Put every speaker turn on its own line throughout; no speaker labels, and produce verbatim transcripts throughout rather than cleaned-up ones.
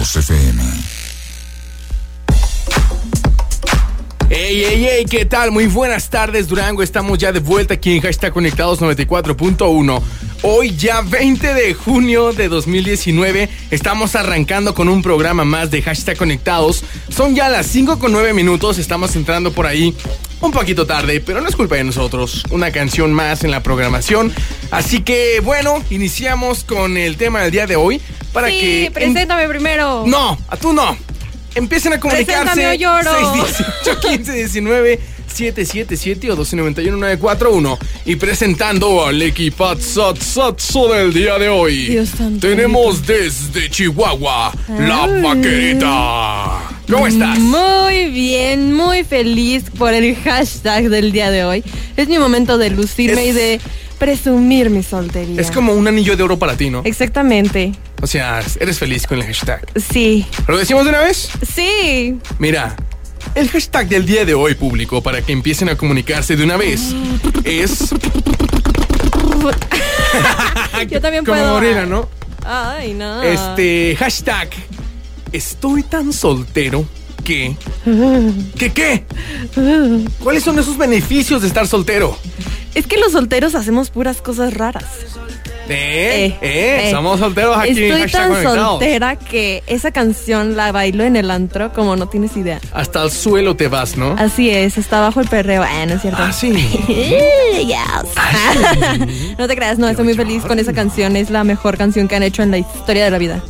Guanatos F M.
Hey, hey, hey, ¿qué tal? Muy buenas tardes, Durango. Estamos ya de vuelta aquí en Hashtag Conectados noventa y cuatro punto uno. Hoy ya veinte de junio de dos mil diecinueve. Estamos arrancando con un programa más de Hashtag Conectados. Son ya las cinco con nueve minutos. Estamos entrando por ahí un poquito tarde, pero no es culpa de nosotros. Una canción más en la programación. Así que, bueno, iniciamos con el tema del día de hoy. Para
sí,
que
preséntame en... primero.
No, a tú no. Empiecen a comunicarse.
Preséntame o lloro.
seis dieciocho, quince diecinueve, siete siete siete o doce noventa y uno, nueve cuatro uno. Y presentando al equipazzazzazzo del día de hoy.
Dios santo.
Tenemos desde Chihuahua,
Ay.
La Vaquerita. ¿Cómo estás?
Muy bien, muy feliz por el hashtag del día de hoy. Es mi momento de lucirme
Es-
y de presumir mi soltería.
Es como un anillo de oro para ti, ¿no?
Exactamente.
O sea, eres feliz con el hashtag.
Sí.
¿Lo decimos de una vez?
Sí.
Mira, el hashtag del día de hoy, público, para que empiecen a comunicarse de una vez, es...
Yo también
Como
puedo.
Morena, ¿no?
Ay, no.
Este, hashtag, estoy tan soltero que... ¿Qué qué? ¿Cuáles son esos beneficios de estar soltero?
Es que los solteros hacemos puras cosas raras.
Eh, eh,
Eh, eh.
somos solteros aquí en
Estoy
Hashtag
tan
Conectados.
soltera que esa canción la bailo en el antro como no tienes idea.
Hasta el suelo te vas, ¿no?
Así es, está bajo el perreo. Ah, no es cierto.
Ah, sí.
Yes. No te creas, no, estoy muy feliz con esa canción. Es la mejor canción que han hecho en la historia de la vida.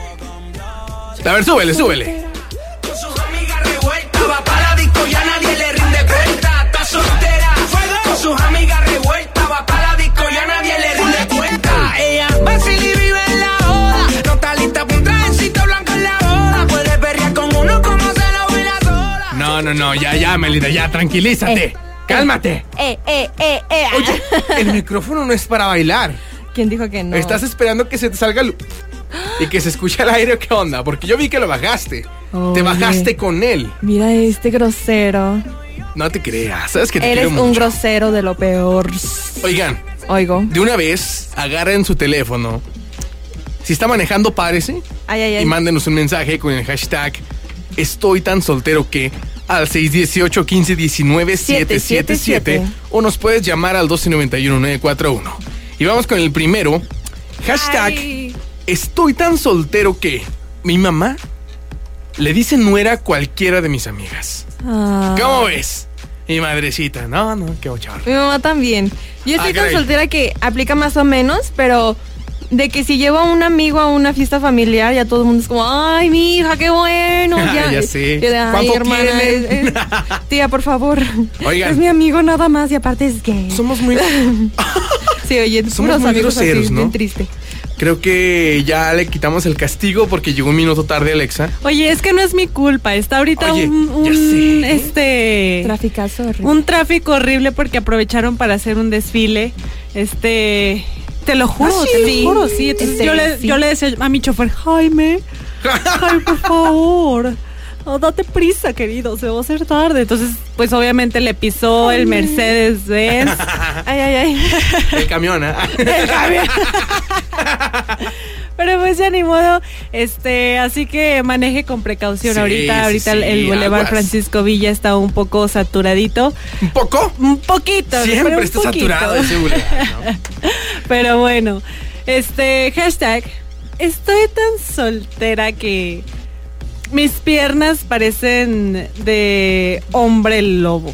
A ver, súbele, súbele.
Con sus amigas revueltas, va para la disco, ya nadie le rinde cuenta. Está soltera, con sus amigas revueltas, va para la disco, ya nadie le rinde cuenta. Ella vacila y vive en la joda, no está lista para un trajecito blanco en la boda. Puede perrear con uno como se lo baila sola.
No, no, no, ya, ya, Melida, ya, tranquilízate.
Eh,
Cálmate.
Eh, eh, eh, eh.
Oye, el micrófono no es para bailar.
¿Quién dijo que no?
Estás esperando que se te salga el... y que se escuche al aire, ¿qué onda? Porque yo vi que lo bajaste. Te
Oye.
bajaste con él.
Mira este grosero.
No te creas, sabes que te
Eres
quiero
un
mucho.
grosero de lo peor.
Oigan,
Oigo.
de una vez, agarren su teléfono. Si está manejando, párese
Ay, ay, ay.
y mándenos un mensaje con el hashtag Estoy tan soltero que al seis dieciocho, quince diecinueve, siete siete siete o nos puedes llamar al doce noventa y uno, nueve cuatro uno. Y vamos con el primero. Hashtag
Ay.
Estoy tan soltero que mi mamá le dice nuera a cualquiera de mis amigas.
Ah.
¿Cómo ves? Mi madrecita. No, no, qué bochorno.
Mi mamá también. Yo estoy
Ah,
tan
caray.
soltera que aplica más o menos, pero de que si llevo a un amigo a una fiesta familiar, ya todo el mundo es como, ay, mi hija, qué bueno. Ya,
Ya sé.
Yo de, ay,
¿Cuánto
hermana,
tienen?
es- es- tía, por favor.
Oigan.
Es mi amigo nada más y aparte es gay.
Somos muy...
Sí, oye,
somos
puros
muy
amigos
groseros,
así,
¿no?
bien triste.
Creo que ya le quitamos el castigo porque llegó un minuto tarde Alexa.
Oye, es que no es mi culpa. Está ahorita
Oye,
un,
ya
un,
sé.
este
Traficazo horrible.
un tráfico horrible porque aprovecharon para hacer un desfile. Este, te lo juro,
¿Ah, sí?
te lo juro, sí. Entonces
Este,
yo le
sí.
yo le decía a mi chofer, Jaime, Jaime, por favor. Oh, date prisa, querido, se va a hacer tarde. Entonces, pues obviamente le pisó el Mercedes-Benz.
Ay, ay, ay.
El camión, ¿eh?
El camión. Pero pues ya ni modo, este, así que maneje con precaución.
Sí,
ahorita,
sí,
ahorita
sí,
el, el Boulevard
aguas.
Francisco Villa está un poco saturadito.
¿Un poco?
Un poquito, pero
Siempre
un
está
poquito.
saturado ese boulevard, ¿no?
Pero bueno, este, hashtag, estoy tan soltera que mis piernas parecen de hombre lobo.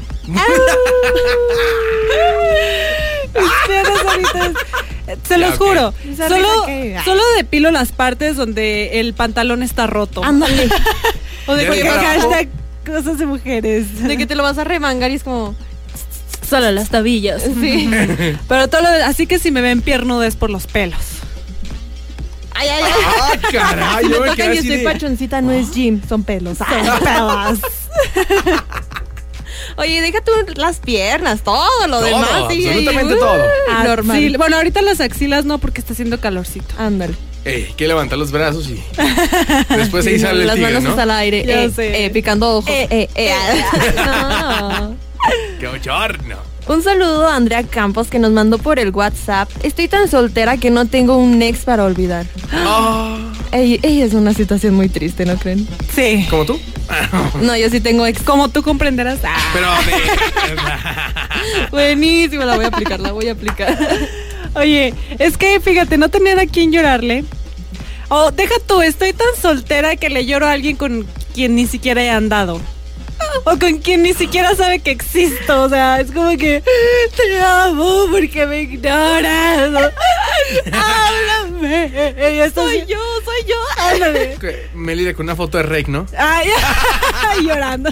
Mis piernas ahorita es- se los
Ya, ok.
juro,
Esa
solo,
risa que-
solo depilo las partes donde el pantalón está roto.
Ándale.
O de
Ya
que
de para abajo.
hashtag cosas de mujeres.
De que te lo vas a remangar y es como...
Solo las tabillas.
Sí.
Pero todo lo de- así que si me ven piernuda es por los pelos.
Ay, ay, ay.
¡Ah, caray!
Si
Yo
me
me
tocan
quedé
y
así
estoy
de...
pachoncita, no es gym, son pelos.
Son pelos.
Oye, deja tú las piernas, todo lo
Todo,
demás. sí,
absolutamente
uh,
todo.
Normal.
Axil- Bueno, ahorita las axilas no porque está haciendo calorcito.
Ándale.
Ey, que levantar los brazos y... Después ahí sale el
Las
tigre,
manos
¿no?
hasta el aire,
Ya
eh,
sé.
eh, picando ojos.
Eh,
Eh, eh, no.
¡Qué bochorno!
Un saludo a Andrea Campos que nos mandó por el WhatsApp. Estoy tan soltera que no tengo un ex para olvidar.
Ah,
ella, ella es una situación muy triste, ¿no creen?
Sí.
¿Como tú?
No, yo sí tengo ex.
Como tú comprenderás. Ah.
Pero
Buenísimo, la voy a aplicar, la voy a aplicar.
Oye, es que fíjate, no tener a quien llorarle. O oh, deja tú, estoy tan soltera que le lloro a alguien con quien ni siquiera he andado. O con quien ni siquiera sabe que existo. O sea, es como que te amo porque me ignoras. Háblame.
Soy yo, soy yo.
Ándale.
Melida con una foto de Rake, ¿no?
Ay, llorando.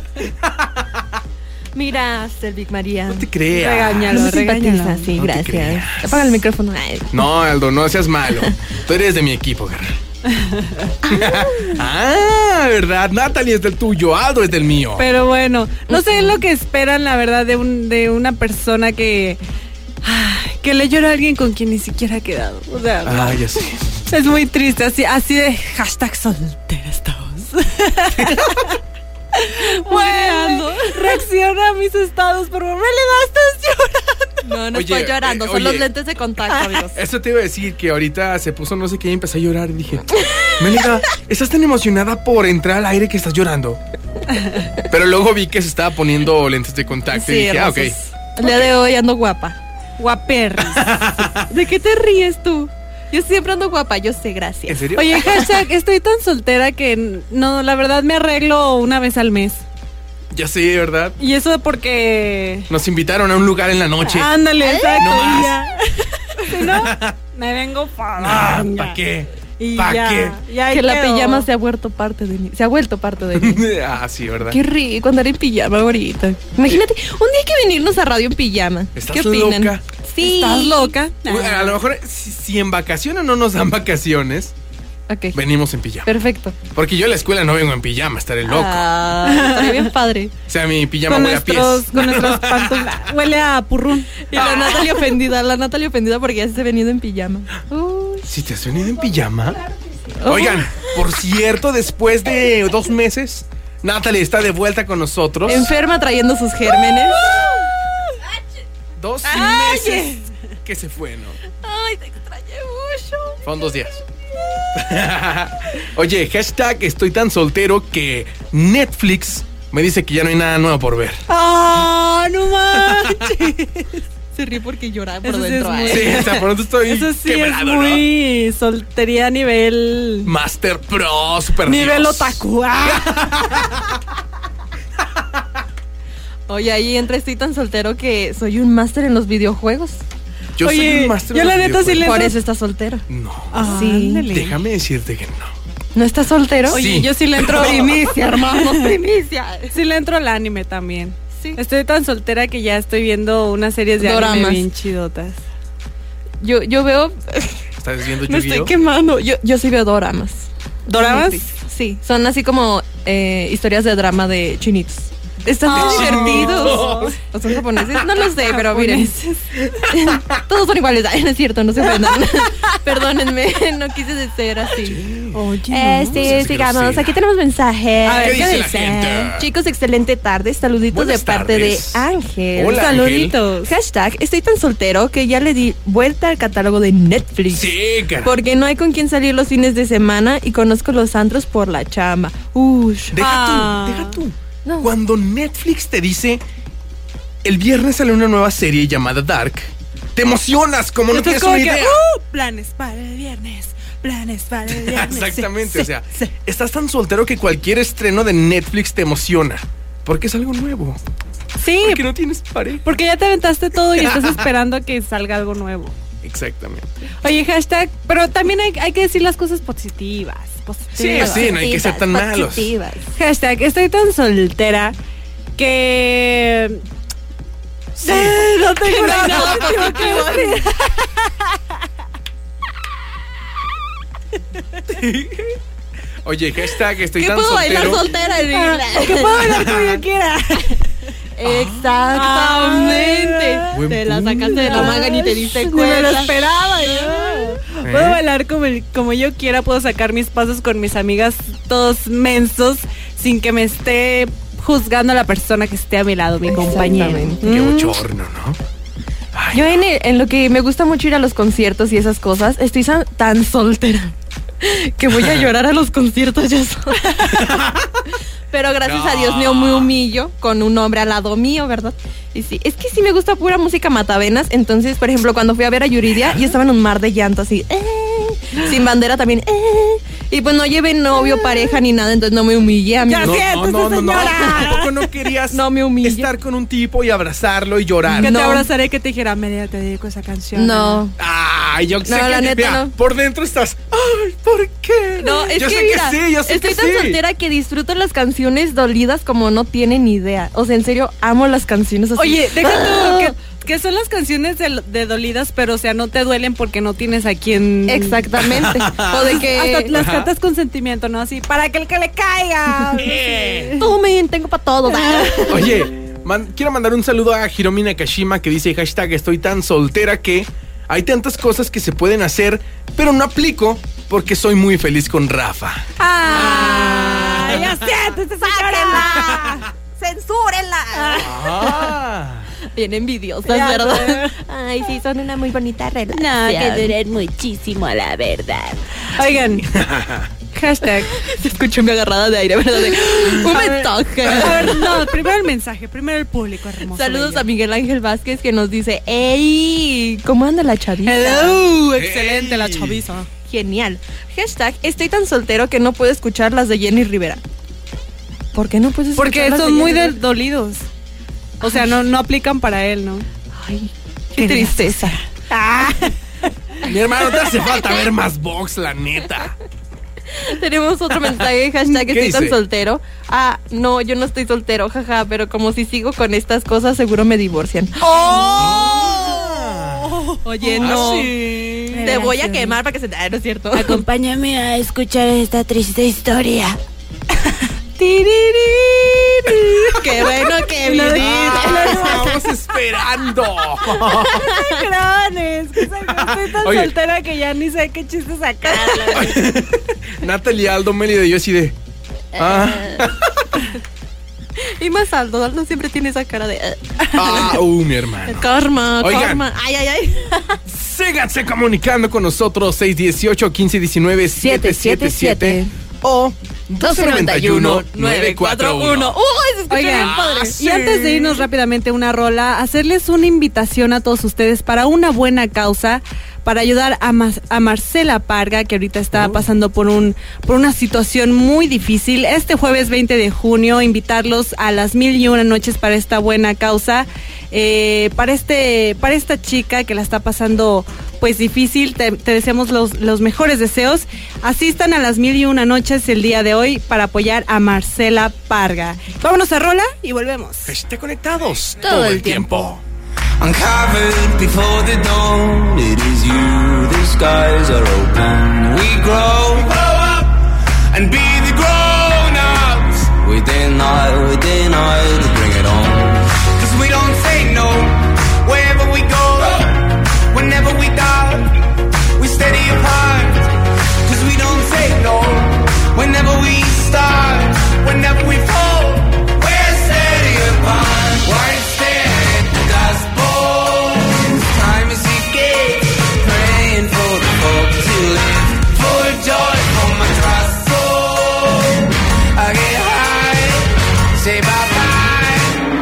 Mira, Selvig María.
No te creas.
Regáñalo,
No me
regáñalo.
simpatiza, sí,
No te
gracias.
creas.
Apaga el micrófono. Ay.
No, Aldo, no seas malo. Tú eres de mi equipo, guerra. Ah, ¿verdad? Natalie es del tuyo, Aldo es del mío.
Pero bueno, no sé lo que esperan, la verdad, de un de una persona que ay, que le llora a alguien con quien ni siquiera ha quedado. O sea,
Ah, ya sé.
es muy triste, así, así de hashtag soltera estamos. Bueno, reacciona a mis estados, por favor. Me le estás llorando.
No, no
Oye,
estoy llorando,
eh,
son
oye.
los lentes de contacto, amigos.
Eso te iba a decir, que ahorita se puso no sé qué y empecé a llorar y dije, Melida, ¿estás tan emocionada por entrar al aire que estás llorando? Pero luego vi que se estaba poniendo lentes de contacto y dije, ah, ok.
hermosos. El día de hoy ando guapa.
Guaperris.
¿De qué te ríes tú? Yo siempre ando guapa, yo sé, gracias.
¿En serio?
Oye, hashtag, estoy tan soltera que no, la verdad me arreglo una vez al mes.
Ya sé, ¿verdad?
Y eso porque...
Nos invitaron a un lugar en la noche.
Ándale, exacto.
No más.
y ya. Si no, me vengo para.
Ah, ¿para qué?
Y
¿Pa'
ya,
qué?
ya
Que la
quedó.
pijama se ha vuelto parte de mí. Se ha vuelto parte de mí.
Ah, sí, ¿verdad?
Qué rico andar en pijama ahorita. Imagínate, un día hay que venirnos a radio en pijama.
¿Estás
¿Qué opinan?
loca?
Sí.
¿Estás loca?
Uy, A lo mejor, si, si en vacaciones no nos dan vacaciones,
Ok.
venimos en pijama.
Perfecto.
Porque yo a la escuela no vengo en pijama, estaré loco.
Ah, estaría bien padre.
O sea, mi pijama
Con
huele a pies.
nuestros, con nuestros pantalones. Huele a purrún.
Y la Natalia ofendida, la Natalia ofendida porque ya se ha venido en pijama. Uy.
¿Si te has venido en pijama? Oigan, por cierto, después de dos meses, Natalie está de vuelta con nosotros.
Enferma trayendo sus gérmenes.
Dos
Ay,
meses que se fue, ¿no?
Ay, te extrañé mucho.
Fueron dos días. Oye, hashtag estoy tan soltero que Netflix me dice que ya no hay nada nuevo por ver.
¡Ah, no manches!
Se ríe porque llora por
Eso sí
dentro.
es muy-
ay.
Sí, o sea, por eso estoy
Eso sí
quebrado,
es muy soltería a nivel...
¿no? Master Pro, super
Nivel
Dios.
otaku. ¡Ah!
Oye, ahí entra estoy tan soltero que soy un máster en los videojuegos.
Yo soy
Oye,
un master
yo
de
la neta sí
videojuegos.
le-
Por eso estás soltero.
No,
Ah,
Sí.
ándale.
déjame decirte que no.
¿No estás soltero?
Sí.
Oye, yo sí le entro...
Primicia, hermanos, primicia.
Sí le entro al anime también.
Sí.
Estoy tan soltera que ya estoy viendo unas series de anime
Doramas.
bien chidotas.
Yo, yo veo.
¿Estás viendo
Me estoy
Yu-Gi-Oh?
quemando. Yo, yo sí veo doramas.
¿Doramas?
Sí, son así como eh, historias de drama de chinitos. Están
Ah.
tan divertidos. ¿O son japoneses? No lo sé, pero miren. Todos son iguales. Ay, no es cierto, no se ofendan. Perdónenme, no quise ser así.
Oye,
Eh,
no.
sí,
seas
sigamos.
grosera.
Aquí tenemos mensajes.
A ver,
¿qué dice la gente?
Chicos, excelente tarde. Saluditos
Buenas
de parte
tardes.
de Ángel.
Hola,
Saluditos.
Hashtag, estoy tan soltero que ya le di vuelta al catálogo de Netflix.
Sí, cara.
Porque no hay con quién salir los fines de semana y conozco los antros por la chamba. Ush.
Deja
Ah.
tú, deja tú.
No.
Cuando Netflix te dice el viernes sale una nueva serie llamada Dark, te emocionas como no
Entonces,
tienes una
como que,
idea.
"Uh, planes para el viernes, planes para el viernes".
Exactamente,
Sí,
o sea,
sí, sí.
estás tan soltero que cualquier estreno de Netflix te emociona. Porque es algo nuevo.
Sí,
Porque no tienes pareja.
porque ya te aventaste todo y estás esperando a que salga algo nuevo.
Exactamente.
Oye, hashtag, pero también hay, hay que decir las cosas positivas.
Sí,
positivas.
sí, no hay que ser tan malos.
Positivas.
Hashtag, estoy tan soltera que...
Sí.
Eh, no tengo
No hay
nada
nada
positivo que decir.
Oye, hashtag estoy
¿Qué
tan
puedo bailar
soltero.
soltera?
Ah, que puedo bailar como yo quiera.
Exactamente.
Buen
Te la
punto.
sacaste de la manga ni te diste
Ni me lo
cuenta.
esperaba yo.
¿Eh?
Puedo bailar como, el- como yo quiera, puedo sacar mis pasos con mis amigas todos mensos sin que me esté juzgando a la persona que esté a mi lado, mi compañero.
Exactamente.
Qué
Mm.
bochorno, ¿no? Ay,
Yo en, el- en lo que me gusta mucho ir a los conciertos y esas cosas, estoy san- tan soltera que voy a llorar a los conciertos ya sola. Pero gracias
No.
a Dios no me humillo con un hombre al lado mío, ¿verdad? Y sí, es que sí me gusta pura música matavenas. Entonces, por ejemplo, cuando fui a ver a Yuridia, yo estaba en un mar de llanto así, eh, sin bandera también, eh, y pues no llevé novio, pareja ni nada, entonces no me humillé a mí.
Ya
No,
siéntese,
no, no, no, no.
señora.
Tampoco no querías
No me humillo.
estar con un tipo y abrazarlo y llorar.
Que
No.
te abrazaré, que te dijera, Media, te dedico esa canción.
No.
Ay, yo sé
No,
que
la neta,
mira,
no.
por dentro estás. Ay, ¿por qué?
No, es
yo
que
sé
mira,
que sí, yo sé
estoy
que
tan
sí.
soltera que disfruto las canciones dolidas como no tienen ni idea. O sea, en serio, amo las canciones así.
Oye, deja tú
Ah.
que, que son las canciones de, de dolidas, pero o sea, no te duelen porque no tienes a quien.
Exactamente. O de que
Hasta las
Ajá.
cantas con sentimiento, ¿no? Así, para que el que le caiga.
Eh.
tomen, tengo para todo.
Oye, man- quiero mandar un saludo a Hiromi Nakashima que dice hashtag estoy tan soltera que hay tantas cosas que se pueden hacer, pero no aplico porque soy muy feliz con Rafa.
¡Ay, ya siéntese, señora!
¡Censúrenla!
Ah.
Bien envidiosas,
Ya
¿verdad? Ay, sí, son una muy bonita relación.
No, que duren muchísimo, la verdad.
Oigan, hashtag.
Se escuchó mi agarrada de aire, ¿verdad? De, un mensaje.
A ver, no, primero el mensaje, primero el público hermoso.
Saludos
bello.
a Miguel Ángel Vázquez que nos dice, ¡Ey! ¿Cómo anda la chavita?
Hello, excelente la
Hey.
chaviza.
Genial. Hashtag, estoy tan soltero que no puedo escuchar las de Jenny Rivera. ¿Por qué no puedes escuchar
Porque
las de
son muy
Jenny
de-
Rivera?
dolidos. O sea, no, no aplican para él, ¿no?
Ay, qué tristeza.
Mi hermano, te hace falta ver más box, la neta.
Tenemos otro mensaje, hashtag,
¿Qué
estoy tan
dice?
soltero. Ah, no, yo no estoy soltero, jaja, pero como si sigo con estas cosas, seguro me divorcian.
¡Oh!
Oye,
Ah,
no.
sí.
Te voy a quemar para que se te... Ah, no es cierto.
Acompáñame a escuchar esta triste historia.
Qué bueno que
Lo de-
viniste.
Ah, estamos esperando.
Granes, que soy- estoy tan
Oye.
soltera que ya ni sé qué chiste sacar.
Natalie, Aldo, Mélida y yo así de. Ah,
Y más Aldo, Aldo siempre tiene esa cara de... eh,
ah, uh, mi hermano.
karma,
Oigan.
karma. Ay, ay, ay.
Síganse comunicando con nosotros seis uno ocho, uno cinco uno nueve, siete siete siete o dos nueve uno, nueve cuatro uno.
Uy, se escucha
Oigan,
bien padre.
y antes de irnos rápidamente a una rola, hacerles una invitación a todos ustedes para una buena causa, para ayudar a, Mas- a Marcela Parga, que ahorita está pasando por un por una situación muy difícil. Este jueves veinte de junio, invitarlos a las mil y una noches para esta buena causa, eh, para este para esta chica que la está pasando pues difícil. Te, te deseamos los, los mejores deseos. Asistan a las mil y una noches el día de hoy para apoyar a Marcela Parga. Vámonos a rola y volvemos.
Esté conectados
Todo el tiempo.
Uncovered before the dawn, it is you, the skies are open. We grow, grow up and be the grown-ups. Within I, within I, to bring it on. Cause we don't say no, wherever we go. Whenever we doubt, we steady apart. Cause we don't say no, whenever we start. Whenever we fall, we're steady apart. White stand, dust bones. Time is ticking, praying for the folks who live. For joy from my trust soul. I get high, say bye-bye.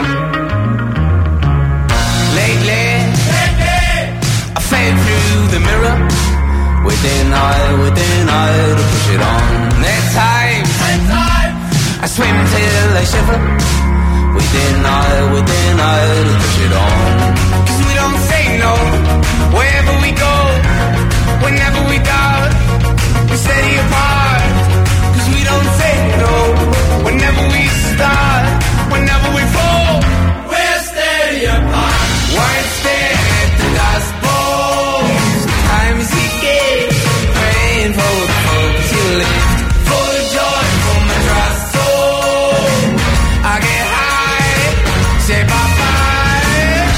Lately, I fade through the mirror. Within I, within I, to push it on. At times, I swim till I shiver. Within I, within I, to push it on. Cause we don't say no, wherever we go. Whenever we doubt, we steady apart. Cause we don't say no, whenever we start. Whenever we fall, we're steady apart. White stand, the dust bones. Time is ticking, praying for the folks who live. For the joy from my trust soul. I get high, say bye-bye.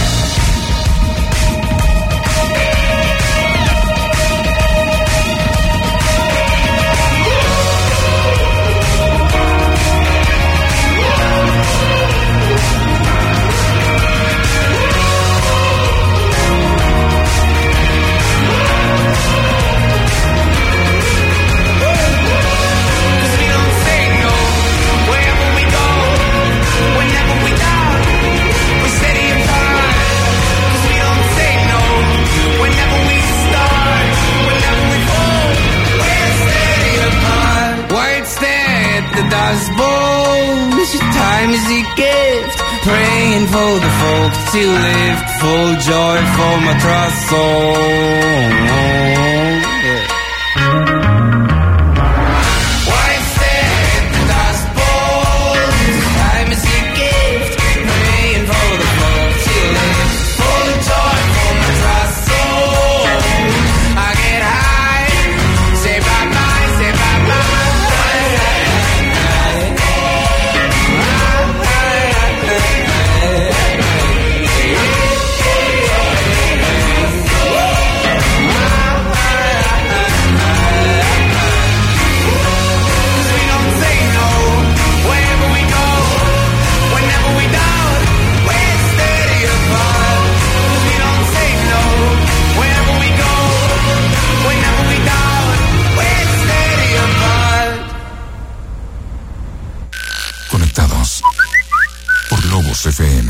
Time is a gift, praying for the folk to lift full joy for my trust soul. White sand, dust bowls. Time is a gift, praying for the folk to lift full joy for my trust soul. I get high, say bye bye, say bye bye.
Conectados por Lobos F M.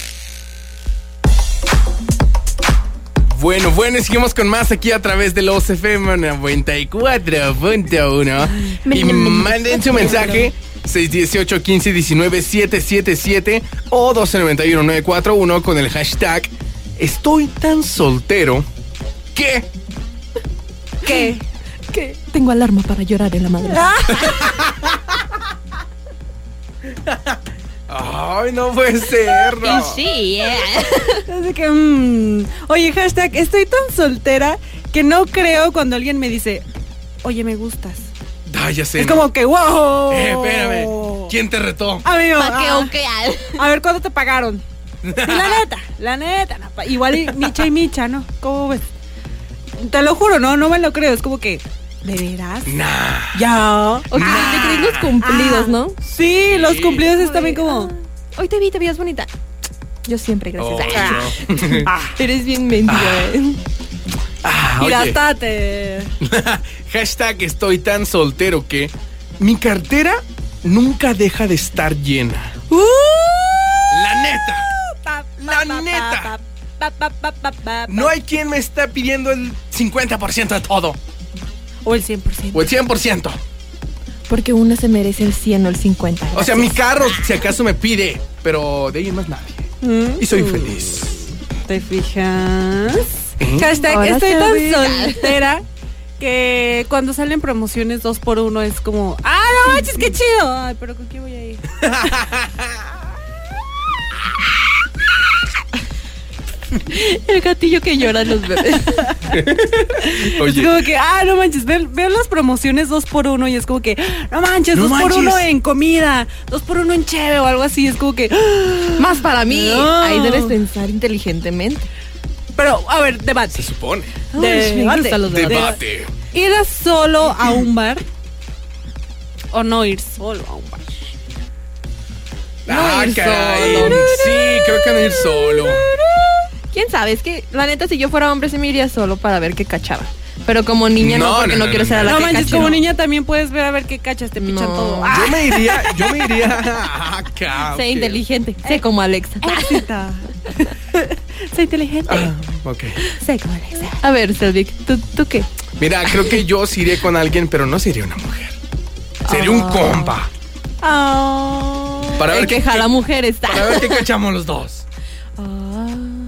Bueno, bueno, seguimos con más aquí a través de Lobos F M noventa y cuatro punto uno. Y manden su mensaje seis uno ocho, uno cinco, uno nueve, siete siete siete o doce noventa y uno, nueve cuatro uno con el hashtag Estoy tan soltero que...
¿Qué? ¿Qué? Tengo alarma para llorar en la madrugada.
Ay, no puede ser, no.
Sí, yeah.
Así que, mm, oye, hashtag, estoy tan soltera que no creo cuando alguien me dice, oye, me gustas.
Ay, ya sé.
Es
¿no?
como que, wow.
Eh, espérame. ¿Quién te retó?
Amigo,
¿Pa' qué
ah,
o qué?
a ver, ¿cuánto te pagaron? Sí, la neta, la neta. No, pa- igual y Micha y Micha, ¿no? ¿Cómo ves? Te lo juro, no, no me lo creo. Es como que, ¿de veras?
Nah.
Ya.
O sea, te crees los cumplidos, ¿no?
Sí, los
Sí.
cumplidos es también como...
Ah, hoy te vi, te veías bonita. Yo siempre, gracias.
Oh,
Ah,
no.
eres bien mendiga, eh.
Ah, oye.
Piratate.
Hashtag estoy tan soltero que mi cartera nunca deja de estar llena.
Uh,
La neta. La neta. No hay quien me está pidiendo el cincuenta por ciento de todo.
O el cien por ciento.
O el cien por ciento.
Porque uno se merece el cien o el cincuenta.
O sea, mi carro, si acaso me pide. Pero de ahí más nadie.
Mm.
Y soy feliz.
¿Te fijas?
¿Eh?
Hashtag,
Ahora
estoy
se
tan
ve.
soltera que cuando salen promociones dos por uno es como, ¡ah, no manches, qué chido! Ay, pero ¿con quién voy a ir?
El gatillo que lloran los bebés.
Es
Oye,
como que, ah, no manches, veo, veo las promociones dos por uno y es como que, no manches,
No
dos por
manches.
uno en comida, dos por uno en cheve o algo así, es como que,
Más para mí.
No.
Ahí debes pensar inteligentemente.
pero, a ver, debate.
se supone.
Ay, me
Debate.
gustan los debates.
Debate.
¿Ir a solo a un bar o no ir solo a un bar?
Ah,
ir
caray.
solo.
Sí, creo que no ir solo.
¿Quién sabe? Es que, la neta, si yo fuera hombre, se me iría solo para ver qué cachaba. Pero como niña no,
No,
porque
no,
no,
no,
quiero
no,
ser a la
No
que
manches,
cache.
como
No.
niña también puedes ver a ver qué cachas, te pichan
No.
todo.
Yo me iría, yo me iría acá.
Sé
ok.
inteligente. Sé como Alexa.
Éxito. Soy inteligente.
Ah, ok.
Sé como Alexa.
A ver, Selvik, ¿tú, ¿tú qué?
Mira, creo que yo sí iré con alguien, pero no sería una mujer. Sería un compa.
Oh.
Para ver
El que
qué-
jala mujeres.
Para ver qué cachamos los dos.
Ah.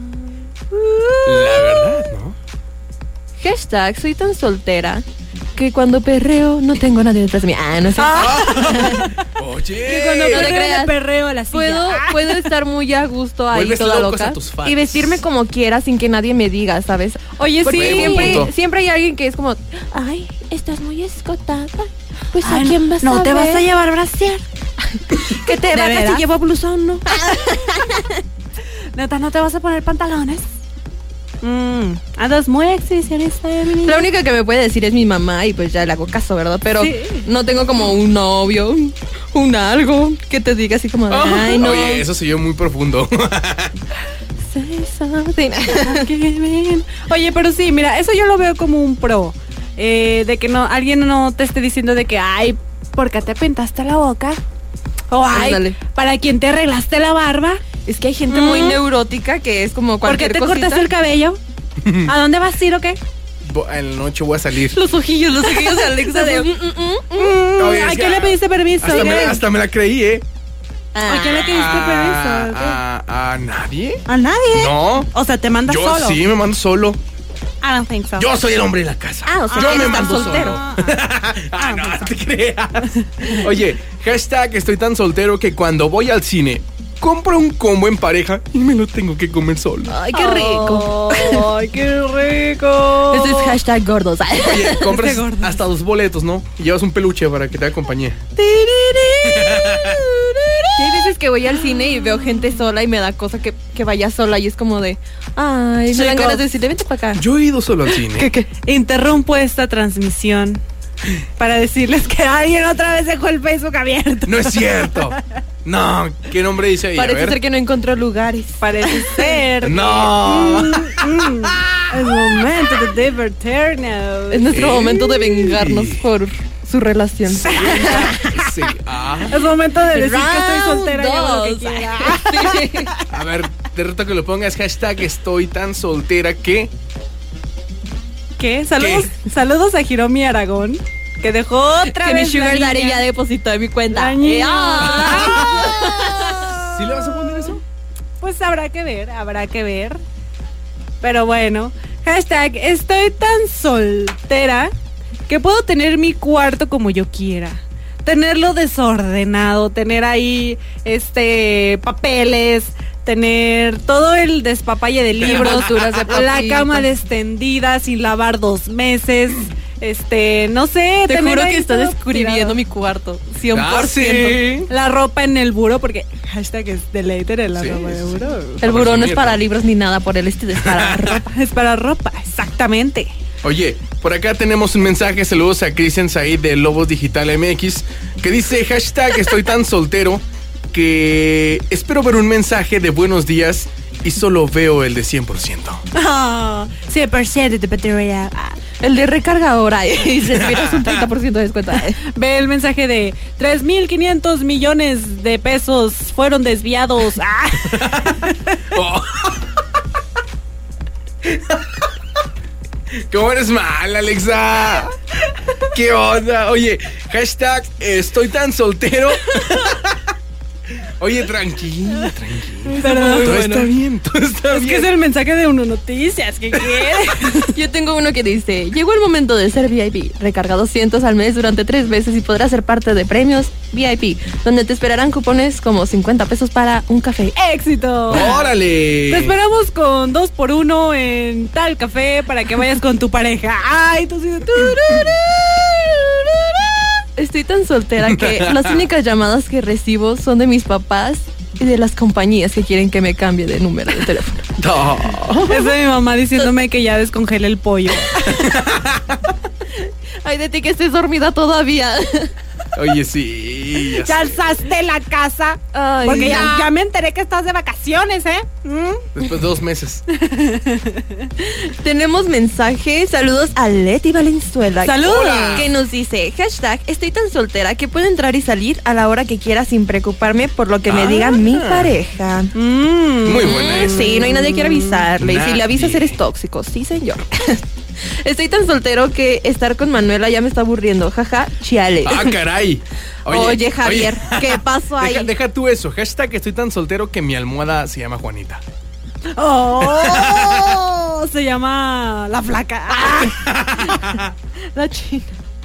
La verdad, ¿no?
Hashtag, soy tan soltera que cuando perreo no tengo nadie detrás de mí. Ah, no sé.
Oye.
Cuando
no te
perreo,
creas.
le perreo a la silla.
Puedo, puedo estar muy a gusto ahí
Vuelves
toda
locos
loca
a tus fans.
y vestirme como quiera sin que nadie me diga, ¿sabes?
Oye,
Porque
sí.
Buen
siempre,
punto.
siempre hay alguien que es como, ay, estás muy escotada. Pues
Ay,
a quién vas
no
a
te
ver?
vas a llevar brasier.
Que te
¿De
bajas
veras?
si llevo blusón, ¿no?
Neta, ¿no te vas a poner pantalones? Mmm, andas muy exhibicionista de mi
La única que me puede decir es mi mamá y pues ya le hago caso, ¿verdad? Pero
Sí.
no tengo como un novio, un, un algo que te diga así como, de, ay, no.
Oye, eso se oyó muy profundo.
Say something.
Oye, pero sí, mira, eso yo lo veo como un pro. Eh, de que no alguien no te esté diciendo de que, ay, ¿por qué te pintaste la boca? O ay,
Ándale.
¿para quién te arreglaste la barba?
Es que hay gente muy
Mm.
neurótica que es como
¿Por qué
cualquier
te
cosita.
cortaste el cabello? ¿A dónde vas a ir o qué?
Bo- En la noche voy a salir.
Los ojillos, los ojillos de Alexa de... mm, mm, mm, mm.
Oye,
¿A
es
quién
que-
le pediste permiso?
Hasta me,
¿Qué?
hasta me la creí, ¿eh?
¿A quién le pediste
¿A,
permiso?
a, a nadie?
¿A nadie?
No.
O sea, te mandas
Yo
solo.
sí me mando solo.
I don't think so.
Yo soy el hombre de la casa.
Ah, o sea,
yo
que
me
estás
mando
soltero.
solo. Ah, no, no te creas. Oye, hashtag estoy tan soltero que cuando voy al cine compro un combo en pareja y me lo tengo que comer solo.
Ay, qué rico.
Ay, qué rico.
Ese es hashtag gordos.
Oye, compras
Este gordo.
hasta dos boletos, ¿no? Y llevas un peluche para que te acompañe.
Y hay veces que voy al cine y veo gente sola y me da cosa que, que vaya sola y es como de, ay, me dan
Chicos.
ganas de decirle, vente para acá.
Yo he ido solo al cine.
¿Qué, qué?
Interrumpo esta transmisión para decirles que alguien otra vez dejó el Facebook abierto.
No es cierto. No, ¿qué nombre dice ahí? A
Parece
ver.
ser que no encontró lugares.
Parece ser.
No.
Mm, mm. Es momento de divertirnos.
Es nuestro
Ey.
momento de vengarnos por su relación.
Sí. Ah.
Es momento de decir que estoy
Round
soltera y hago lo que
dos.
quiera.
Sí.
A ver, te reto que lo pongas. Hashtag estoy tan soltera que.
¿Qué? Saludos, saludos a Hiromi Aragón, que dejó otra
Que mi
vez
sugar
la
daddy
niña.
ya depositó en mi cuenta.
La niña.
Eh, ah.
¿Sí le vas a poner eso?
Pues habrá que ver, habrá que ver. Pero bueno, hashtag estoy tan soltera que puedo tener mi cuarto como yo quiera. Tenerlo desordenado, tener ahí este papeles, tener todo el despapalle de libros,
Envolturas de
la
papitas.
cama extendida sin lavar dos meses, este, no sé.
Te
tener
juro
ahí
que está
todo
descubriendo
tirado.
mi cuarto. cien por
Ah,
ciento.
sí.
La ropa en el buró, porque hashtag es de later en la
Sí,
ropa de
sí,
buró.
El buró no es
presumir,
para
¿no?
libros ni nada por el estilo, es para ropa.
Es para ropa, exactamente.
Oye, por acá tenemos un mensaje. Saludos a Cristian Said de Lobos Digital M X, que dice: hashtag estoy tan soltero que espero ver un mensaje de buenos días y solo veo el de cien por ciento.
Oh, cien por ciento de batería.
El de recarga ahora y recibirás un treinta por ciento de descuento.
Ve el mensaje de tres mil quinientos millones de pesos fueron desviados. Ah.
Oh. ¿Cómo eres mal, Alexa? ¿Qué onda? Oye, hashtag estoy tan soltero. Oye, tranquila, tranquila.
Perdón.
Todo está bien, todo está
Es que
bien.
es el mensaje de Uno Noticias. ¿Qué quieres?
Yo tengo uno que dice: llegó el momento de ser V I P. Recarga doscientos al mes durante tres veces y podrás ser parte de premios V I P, donde te esperarán cupones como cincuenta pesos para un café.
¡Éxito!
¡Órale!
Te esperamos con dos por uno en tal café para que vayas con tu pareja. ¡Ay, tú sí!
Estoy tan soltera que las únicas llamadas que recibo son de mis papás y de las compañías que quieren que me cambie de número de teléfono.
No.
Es de mi mamá diciéndome que ya descongele el pollo.
Ay, de ti que estés dormida todavía.
Oye, sí. Ya
Ya
sé.
alzaste la casa.
Ay,
Porque ya,
ya.
ya me enteré que estás de vacaciones, ¿eh? ¿Mm?
Después de dos meses.
Tenemos mensaje. Saludos a Leti Valenzuela.
¡Saludos!
Hola.
Que nos dice: hashtag estoy tan soltera que puedo entrar y salir a la hora que quiera sin preocuparme por lo que me
Ah.
diga mi pareja.
Mm.
Muy buena
Mm,
esa.
Sí, no hay nadie que avisarle. Y si le avisas
Nadie.
eres tóxico. Sí, señor. Estoy tan soltero que estar con Manuela ya me está aburriendo. Jaja, chiale.
Ah, caray.
Oye, Javier, ¿qué pasó ahí?
Deja, deja tú eso. Hashtag estoy tan soltero que mi almohada se llama Juanita.
Oh, se llama La Flaca. Ah.
La china.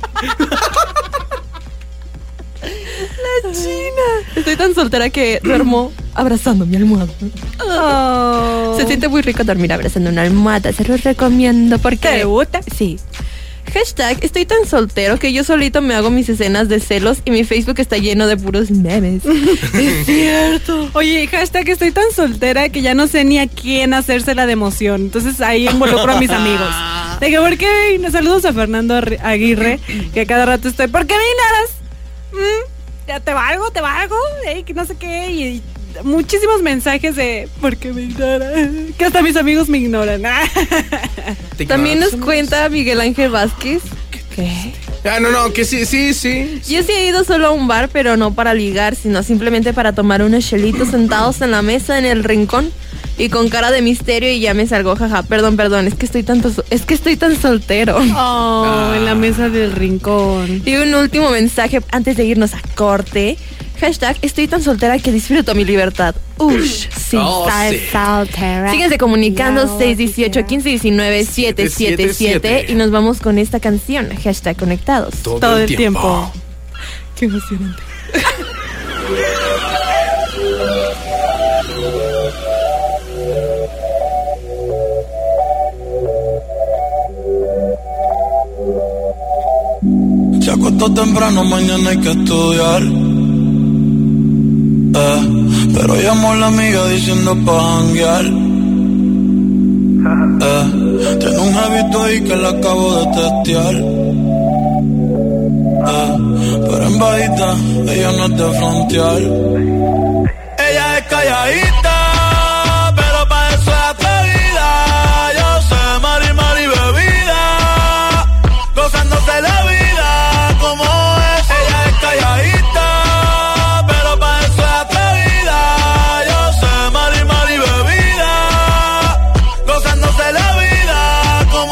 La china. Estoy tan soltera que duermo abrazando mi almohada.
Oh.
Se siente muy rico dormir abrazando una almohada. Se los recomiendo porque...
¿Te gusta?
Sí. Hashtag estoy tan soltero que yo solito me hago mis escenas de celos y mi Facebook está lleno de puros memes. Es cierto.
Oye, hashtag estoy tan soltera que ya no sé ni a quién hacérsela de emoción. Entonces ahí involucro a mis amigos. De que, ¿por qué? Saludos a Fernando Arri- Aguirre, que a cada rato estoy, ¿por qué me ignoras? ¿Mm? ¿Ya te valgo? ¿Te valgo? Ey, que no sé qué. Y, y muchísimos mensajes de, ¿por qué me ignoras? Que hasta mis amigos me ignoran.
¿Te
También nos
ignoras?
cuenta Miguel Ángel Vázquez. ¿Qué?
Ah, no, no, que sí, sí, sí.
Yo sí he ido solo a un bar, pero no para ligar, sino simplemente para tomar unos chelitos sentados en la mesa en el rincón y con cara de misterio y ya me salgo, jaja. Perdón, perdón, es que estoy tanto, so- es que estoy tan soltero.
Oh, en la mesa del rincón.
Y un último mensaje antes de irnos a corte. Hashtag, estoy tan soltera que disfruto mi libertad. Ush, sí.
Oh,
Estás
sí.
soltera.
Síguense comunicando
No,
seis dieciocho, quince diecinueve, siete siete siete y nos vamos con esta canción. Hashtag conectados.
Todo,
Todo
el
el
tiempo.
tiempo.
Qué emocionante.
Se acostó temprano, mañana hay que estudiar. Eh, pero llamó a la amiga diciendo pa' janguear. Eh, tiene un hábito ahí que la acabo de testear. Eh, pero en bajita, ella no es de frontear. Ella es calladita, pero pa' eso es atrevida. Yo sé, mari, mari, bebida, gozándose la vida como es. Ella es calladita, pero pa' eso es atrevida. Yo sé, mari, mari, bebida, gozándose la vida como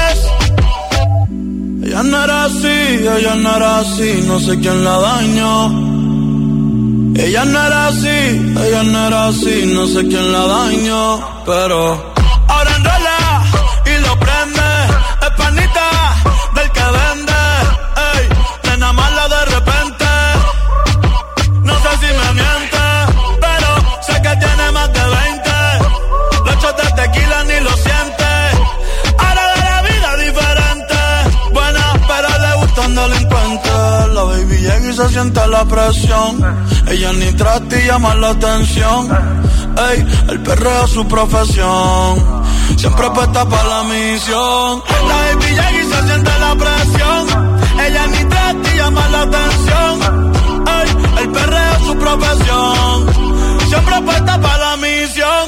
es. Ella no era así, ella no era así, no sé quién la dañó. Ella no era así, ella no era así, no sé quién la dañó, pero ahora enrola y lo prende, es panita del que vende, ey, nena mala de repente, no sé si me miente, pero sé que tiene más de veinte, los shots de tequila ni lo siente, ahora de la vida diferente, buena pero le gustan delincuentes, la baby llega y se siente la presión. Ella ni trata y llama la atención. Ey, el perreo es su profesión. Siempre puesta para la misión. La baby llega y se siente la presión. Ella ni trata y llama la atención. Ey, el perreo es su profesión. Siempre puesta para la misión.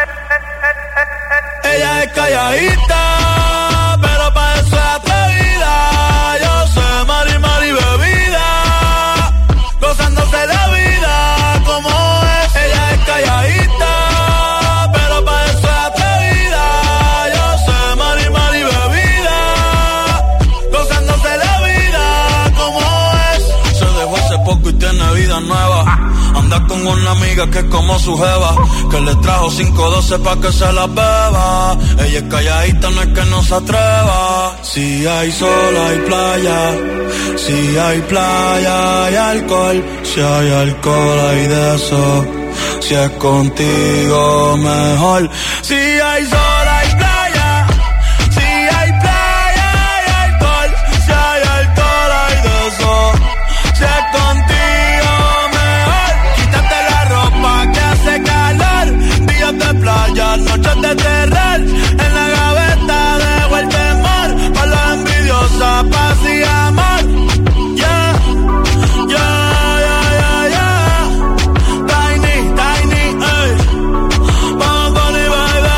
Ella es calladita, pero pa' eso es atrevida. Yo sé, mari, mari, bebida, gozándose la vida como es. Ella es calladita, pero pa' eso es atrevida. Yo sé, mari, mari, bebida, gozándose la vida como es. Se dejó hace poco y tiene vida nueva. Anda con una amiga que es como su jeva, que le trajo cinco doce pa' que se la beba. Ella es calladita, no es que no se atreva. Si hay sol, hay playa. Si hay playa, hay alcohol. Si hay alcohol, hay de eso. Si es contigo, mejor. Si hay sol, hay playa. Si hay playa, hay alcohol. Si hay alcohol, hay de eso. Si es contigo, mejor. Quítate la ropa que hace calor. Días de playa, noches de terror. En la gaveta dejo el temor. Pa' la envidiosa, paz y amor. Yeah, yeah, yeah, yeah, yeah. Tiny, tiny, ey. Vamos con el baile,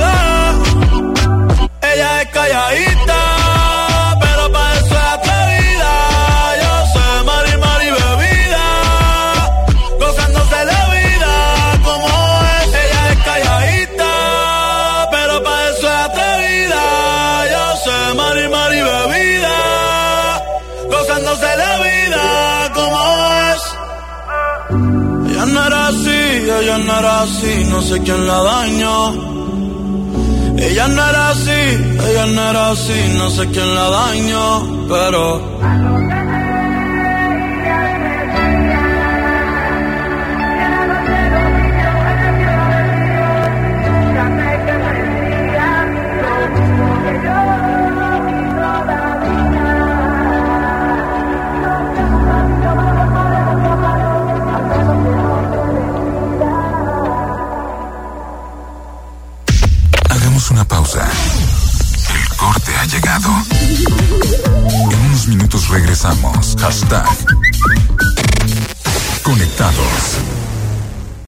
bebé. Ella es calladita, pero pa' eso es atrevida. Yo sé, mari, mari, bebida, gozándose la vida como es. Ella es calladita, pero pa' eso es atrevida. Yo sé, mari, mari, bebida, gozándose la vida como es. Ella no era así, ella no era así, no sé quién la dañó. Ella no era así, ella no era así, no sé quién la dañó, pero
hagamos una pausa. El corte ha llegado. En unos minutos regresamos. Hashtag Conectados.